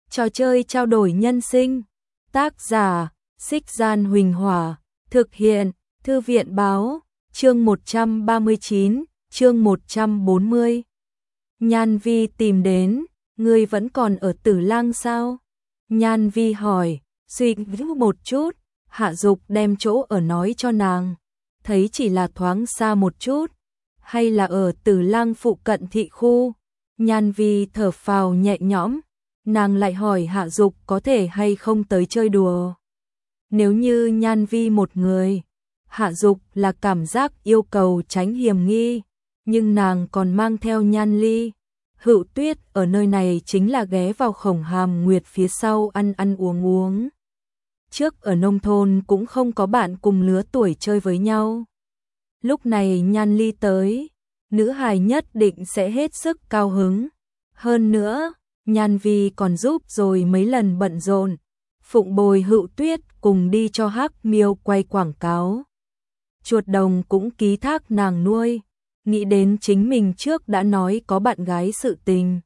Trò chơi trao đổi nhân sinh. Tác giả: Xích Gian Huỳnh Hỏa. Thực hiện: Thư viện báo. Chương 139, chương 140. Nhan Vi tìm đến, ngươi vẫn còn ở Tử Lang sao? Nhan Vi hỏi, suy nghĩ một chút, Hạ Dục đem chỗ ở nói cho nàng, thấy chỉ là thoáng xa một chút, hay là ở Tử Lang phụ cận thị khu. Nhan Vi thở phào nhẹ nhõm, nàng lại hỏi Hạ Dục có thể hay không tới chơi đùa. Nếu như Nhan Vi một người, Hạ Dục là cảm giác yêu cầu tránh hiểm nghi, nhưng nàng còn mang theo Nhan Ly. Hữu Tuyết ở nơi này chính là ghé vào Khổng Hàm Nguyệt phía sau ăn ăn uống uống. Trước ở nông thôn cũng không có bạn cùng lứa tuổi chơi với nhau. Lúc này Nhan Ly tới, nữ hài nhất định sẽ hết sức cao hứng. Hơn nữa, Nhan Vi còn giúp rồi mấy lần bận rộn, phụng bồi Hữu Tuyết cùng đi cho Hắc Miêu quay quảng cáo. Chuột đồng cũng ký thác nàng nuôi, nghĩ đến chính mình trước đã nói có bạn gái sự tình.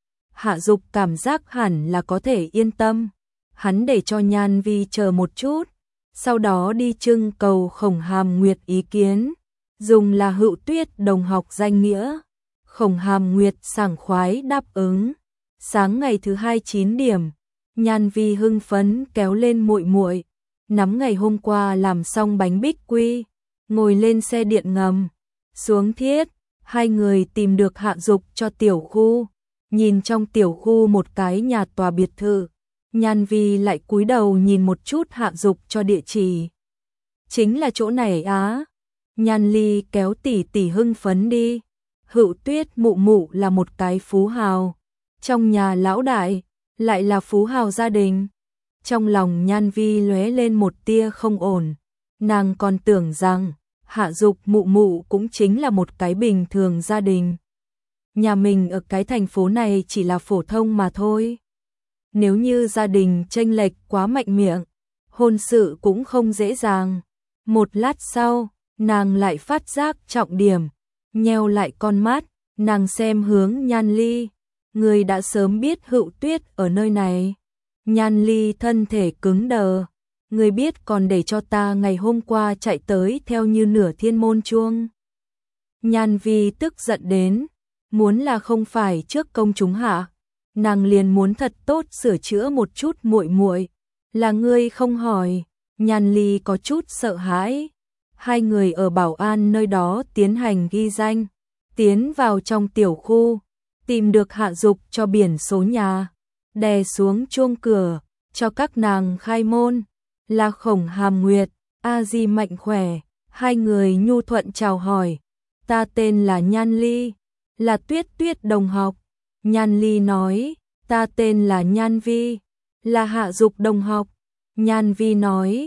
Hạ Dục cảm giác hẳn là có thể yên tâm, hắn để cho Nhan Vi chờ một chút, sau đó đi trưng cầu Khổng Hàm Nguyệt ý kiến, dùng là Hữu Tuyết đồng học danh nghĩa. Khổng Hàm Nguyệt sảng khoái đáp ứng. Sáng ngày thứ hai 9 điểm, Nhan Vi hưng phấn kéo lên muội muội, nắm ngày hôm qua làm xong bánh bích quy, ngồi lên xe điện ngầm, xuống Thiết, hai người tìm được Hạ Dục cho tiểu khu. Nhìn trong tiểu khu một cái nhà tòa biệt thự, Nhan Vi lại cúi đầu nhìn một chút Hạ Dục cho địa chỉ. Chính là chỗ này á. Nhan Ly kéo tỷ tỷ hưng phấn đi. Hữu Tuyết mụ mụ là một cái phú hào, trong nhà lão đại, lại là phú hào gia đình. Trong lòng Nhan Vi lóe lên một tia không ổn, nàng còn tưởng rằng Hạ Dục mụ mụ cũng chính là một cái bình thường gia đình. Nhà mình ở cái thành phố này chỉ là phổ thông mà thôi. Nếu như gia đình chênh lệch quá mạnh miệng, hôn sự cũng không dễ dàng. Một lát sau, nàng lại phát giác trọng điểm, nheo lại con mắt, nàng xem hướng Nhan Ly. Người đã sớm biết Hữu Tuyết ở nơi này. Nhan Ly thân thể cứng đờ. Người biết còn để cho ta ngày hôm qua chạy tới theo như nửa thiên môn chuông. Nhan Vi tức giận đến, muốn là không phải trước công chúng hạ, nàng liền muốn thật tốt sửa chữa một chút muội muội. Là ngươi không hỏi. Nhan Ly có chút sợ hãi. Hai người ở bảo an nơi đó tiến hành ghi danh, tiến vào trong tiểu khu, tìm được Hạ Dục cho biển số nhà, đè xuống chuông cửa, cho các nàng khai môn. Là Khổng Hàm Nguyệt, A Di mạnh khỏe. Hai người nhu thuận chào hỏi. Ta tên là Nhan Ly, là Tuyết Tuyết đồng học. Nhan Ly nói, ta tên là Nhan Vi, là Hạ Dục đồng học. Nhan Vi nói,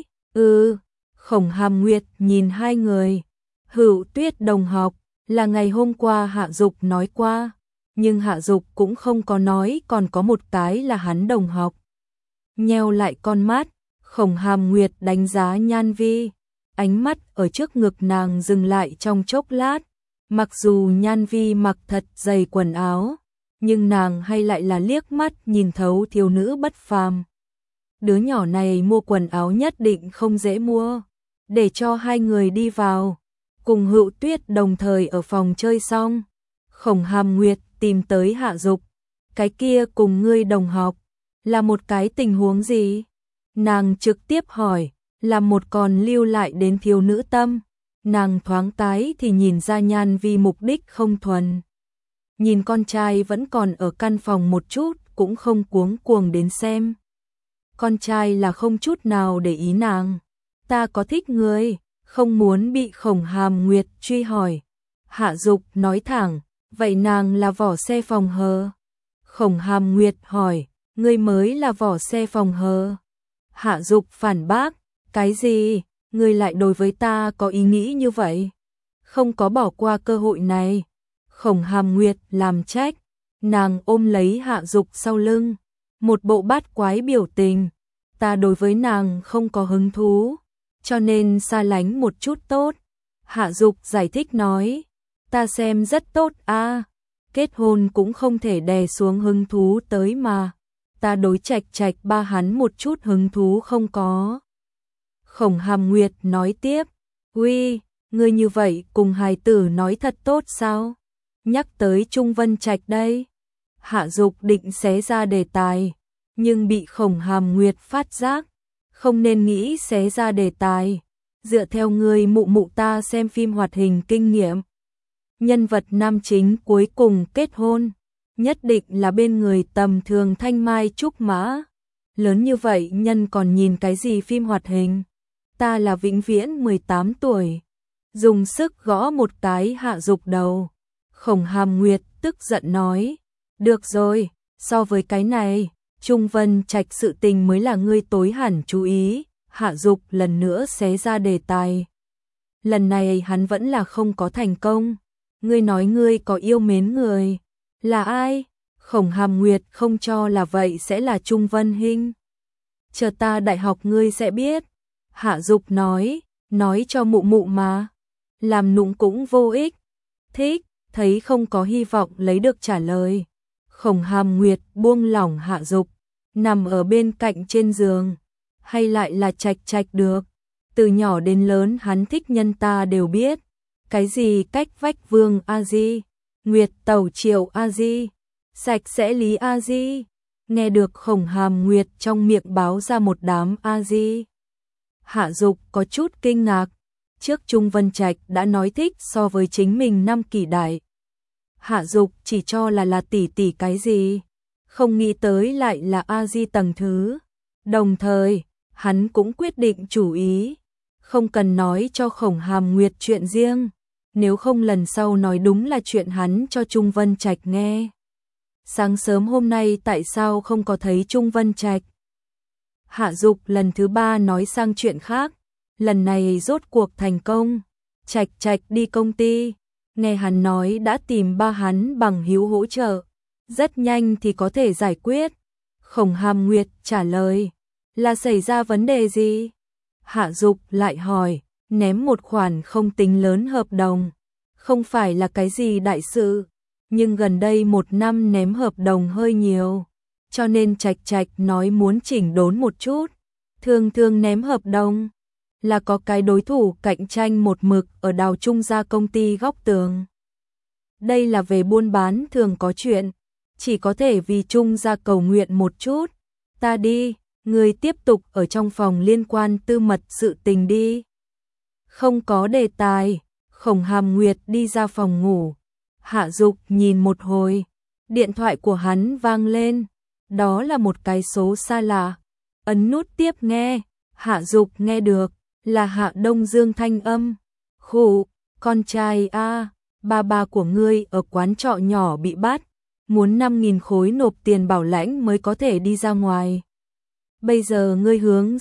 Khổng Hàm Nguyệt nhìn hai người. Hữu Tuyết đồng học, là ngày hôm qua Hạ Dục nói qua, nhưng Hạ Dục cũng không có nói còn có một cái là hắn đồng học. Nheo lại con mắt, Khổng Hàm Nguyệt đánh giá Nhan Vi, ánh mắt ở trước ngực nàng dừng lại trong chốc lát. Mặc dù Nhan Vi mặc thật dày quần áo, nhưng nàng hay lại là liếc mắt nhìn thấu thiếu nữ bất phàm. Đứa nhỏ này mua quần áo nhất định không dễ mua. Để cho hai người đi vào, cùng Hữu Tuyết đồng thời ở phòng chơi xong, Khổng Hàm Nguyệt tìm tới Hạ Dục. Cái kia cùng ngươi đồng học, là một cái tình huống gì? Nàng trực tiếp hỏi, là một còn lưu lại đến thiếu nữ tâm. Nàng thoáng cái thì nhìn ra Nhan Vi mục đích không thuần. Nhìn con trai vẫn còn ở căn phòng một chút cũng không cuống cuồng đến xem. Con trai là không chút nào để ý nàng. Ta có thích ngươi, không muốn bị Khổng Hàm Nguyệt truy hỏi. Hạ Dục nói thẳng, vậy nàng là vỏ xe phòng hờ? Khổng Hàm Nguyệt hỏi, ngươi mới là vỏ xe phòng hờ. Hạ Dục phản bác, cái gì? Ngươi lại đối với ta có ý nghĩ như vậy? Không có bỏ qua cơ hội này. Khổng Hàm Nguyệt làm trách, nàng ôm lấy Hạ Dục sau lưng, một bộ bát quái biểu tình. Ta đối với nàng không có hứng thú, cho nên xa lánh một chút tốt. Hạ Dục giải thích nói, ta xem rất tốt a, kết hôn cũng không thể đè xuống hứng thú tới mà. ta đối Trạch Trạch ba hắn một chút hứng thú không có. Khổng Hàm Nguyệt nói tiếp, uy, ngươi như vậy cùng hài tử nói thật tốt sao? Nhắc tới Trung Vân Trạch đây. Hạ Dục định xé ra đề tài, nhưng bị Khổng Hàm Nguyệt phát giác, không nên nghĩ xé ra đề tài. Dựa theo người mụ mụ ta xem phim hoạt hình kinh nghiệm, nhân vật nam chính cuối cùng kết hôn, nhất định là bên người tầm thường thanh mai trúc mã. Lớn như vậy nhân còn nhìn cái gì phim hoạt hình? Ta là vĩnh viễn 18 tuổi. Dùng sức gõ một cái Hạ Dục đầu. Khổng Hàm Nguyệt tức giận nói, được rồi, so với cái này, Trung Vân Trạch sự tình mới là ngươi tối hẳn chú ý. Hạ Dục lần nữa xé ra đề tài. Lần này hắn vẫn là không có thành công. Ngươi nói ngươi có yêu mến người. Là ai? Khổng Hàm Nguyệt không cho là vậy sẽ là Trung Vân Hinh. Chờ ta đại học ngươi sẽ biết. Hạ Dục nói cho mụ mụ mà. Làm nũng cũng vô ích. Thích, thấy không có hy vọng lấy được trả lời. Khổng Hàm Nguyệt buông lỏng Hạ Dục, nằm ở bên cạnh trên giường. Hay lại là Trạch Trạch được. Từ nhỏ đến lớn hắn thích nhân ta đều biết. Cái gì cách vách Vương A Di, Nguyệt Tẩu Triệu A Di, sạch sẽ Lý A Di. Nghe được Khổng Hàm Nguyệt trong miệng báo ra một đám A Di. Hạ Dục có chút kinh ngạc. Trước Trung Vân Trạch đã nói thích so với chính mình năm kỷ đại. Hạ Dục chỉ cho là tỷ tỷ cái gì, không nghĩ tới lại là A Di tầng thứ. Đồng thời, hắn cũng quyết định chủ ý, không cần nói cho Khổng Hàm Nguyệt chuyện riêng, nếu không lần sau nói đúng là chuyện hắn cho Trung Vân Trạch nghe. Sáng sớm hôm nay tại sao không có thấy Trung Vân Trạch? Hạ Dục lần thứ 3 nói sang chuyện khác, lần này rốt cuộc thành công. Trạch Trạch đi công ty, nghe hắn nói đã tìm ba hắn bằng hữu hỗ trợ, rất nhanh thì có thể giải quyết. Khổng Hàm Nguyệt trả lời, là xảy ra vấn đề gì? Hạ Dục lại hỏi, ném một khoản không tính lớn hợp đồng, không phải là cái gì đại sự, nhưng gần đây 1 năm ném hợp đồng hơi nhiều, cho nên Trạch Trạch nói muốn chỉnh đốn một chút. Thường thường ném hợp đồng là có cái đối thủ cạnh tranh một mực ở Đào Trung gia công ty góc tường. Đây là về buôn bán thường có chuyện, chỉ có thể vì Trung gia cầu nguyện một chút. Ta đi, người tiếp tục ở trong phòng liên quan tư mật sự tình đi. Không có đề tài, Khổng Hàm Nguyệt đi ra phòng ngủ. Hạ Dục nhìn một hồi, điện thoại của hắn vang lên, đó là một cái số xa lạ. Ấn nút tiếp nghe, Hạ Dục nghe được, là Hạ Đông Dương thanh âm. Khụ, con trai a, ba của ngươi ở quán trọ nhỏ bị bắt, muốn 5.000 khối nộp tiền bảo lãnh mới có thể đi ra ngoài. Bây giờ ngươi hướng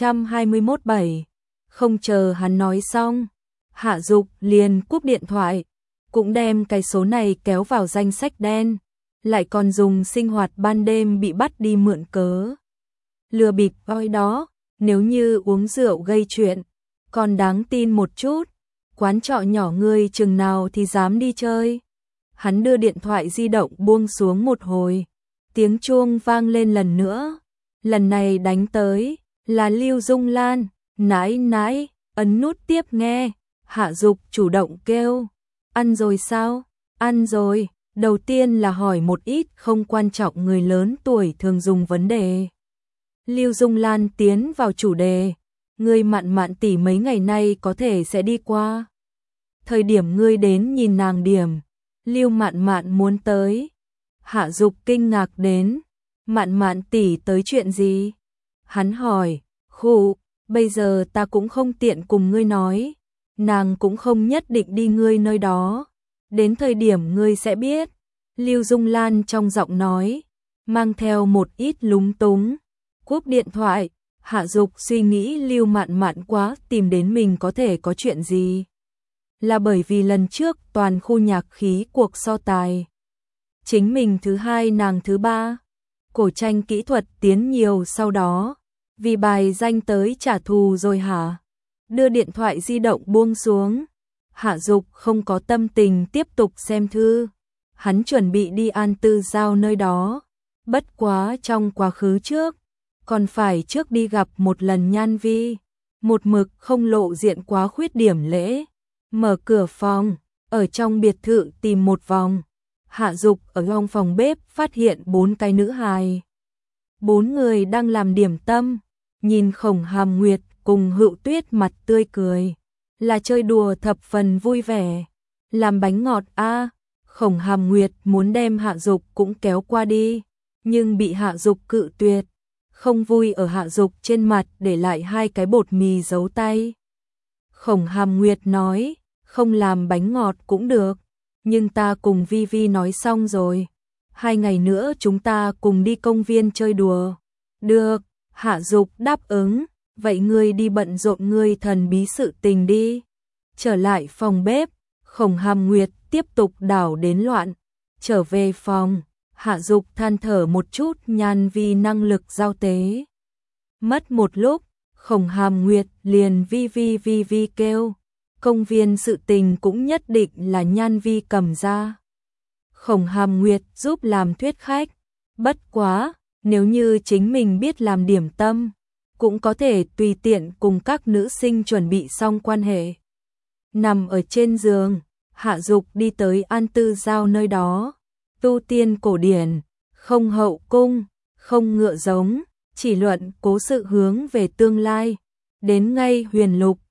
621-7. Không chờ hắn nói xong, Hạ Dục liền cúp điện thoại, cũng đem cái số này kéo vào danh sách đen, lại còn dùng sinh hoạt ban đêm bị bắt đi mượn cớ. Lừa bịp voi đó, nếu như uống rượu gây chuyện, còn đáng tin một chút. Quán trọ nhỏ ngươi chừng nào thì dám đi chơi. Hắn đưa điện thoại di động buông xuống một hồi, tiếng chuông vang lên lần nữa. Lần này đánh tới là Lưu Dung Lan. Nãi nãi, ấn nút tiếp nghe. Hạ Dục chủ động kêu, ăn rồi sao? Ăn rồi. Đầu tiên là hỏi một ít không quan trọng người lớn tuổi thường dùng vấn đề. Lưu Dung Lan tiến vào chủ đề, ngươi Mạn Mạn tỷ mấy ngày nay có thể sẽ đi qua. Thời điểm ngươi đến nhìn nàng điểm, Lưu Mạn Mạn muốn tới. Hạ Dục kinh ngạc đến, Mạn Mạn tỷ tới chuyện gì? Hắn hỏi, khụ, bây giờ ta cũng không tiện cùng ngươi nói, nàng cũng không nhất định đi ngươi nơi đó, đến thời điểm ngươi sẽ biết. Lưu Dung Lan trong giọng nói mang theo một ít lúng túng. Cúp điện thoại, Hạ Dục suy nghĩ Lưu Mạn Mạn quá tìm đến mình có thể có chuyện gì. Là bởi vì lần trước toàn khu nhạc khí cuộc so tài, chính mình thứ 2 nàng thứ 3, cổ tranh kỹ thuật tiến nhiều sau đó, vì bài danh tới trả thù rồi hả? Đưa điện thoại di động buông xuống, Hạ Dục không có tâm tình tiếp tục xem thư, hắn chuẩn bị đi An Tư Giao nơi đó, Bất quá trong quá khứ trước, còn phải trước đi gặp một lần Nhan Vi, một mực không lộ diện quá khuyết điểm lễ. Mở cửa phòng, ở trong biệt thự tìm một vòng. Hạ Dục ở trong phòng bếp phát hiện 4 cái nữ hài. 4 người đang làm điểm tâm, nhìn Khổng Hàm Nguyệt cùng Hựu Tuyết mặt tươi cười, là chơi đùa thập phần vui vẻ. Làm bánh ngọt a. Khổng Hàm Nguyệt muốn đem Hạ Dục cũng kéo qua đi, nhưng bị Hạ Dục cự tuyệt. Không vui ở Hạ Dục trên mặt để lại 2 cái bột mì giấu tay. Khổng Hàm Nguyệt nói, không làm bánh ngọt cũng được, nhưng ta cùng Vi Vi nói xong rồi. 2 ngày nữa chúng ta cùng đi công viên chơi đùa. Được, Hạ Dục đáp ứng, vậy ngươi đi bận rộn ngươi thần bí sự tình đi. Trở lại phòng bếp, Khổng Hàm Nguyệt tiếp tục đảo đến loạn. Trở về phòng, Hạ Dục than thở một chút Nhan Vi năng lực giao tế. Mất một lúc, Khổng Hàm Nguyệt liền Vi Vi kêu. Công viên sự tình cũng nhất định là Nhan Vi cầm ra. Khổng Hàm Nguyệt giúp làm thuyết khách. Bất quá, nếu như chính mình biết làm điểm tâm, cũng có thể tùy tiện cùng các nữ sinh chuẩn bị xong quan hệ. Nằm ở trên giường, Hạ Dục đi tới An Tư Giao nơi đó. Tu tiên cổ điển, không hậu cung, không ngựa giống, chỉ luận cố sự hướng về tương lai. Đến ngay huyền lục,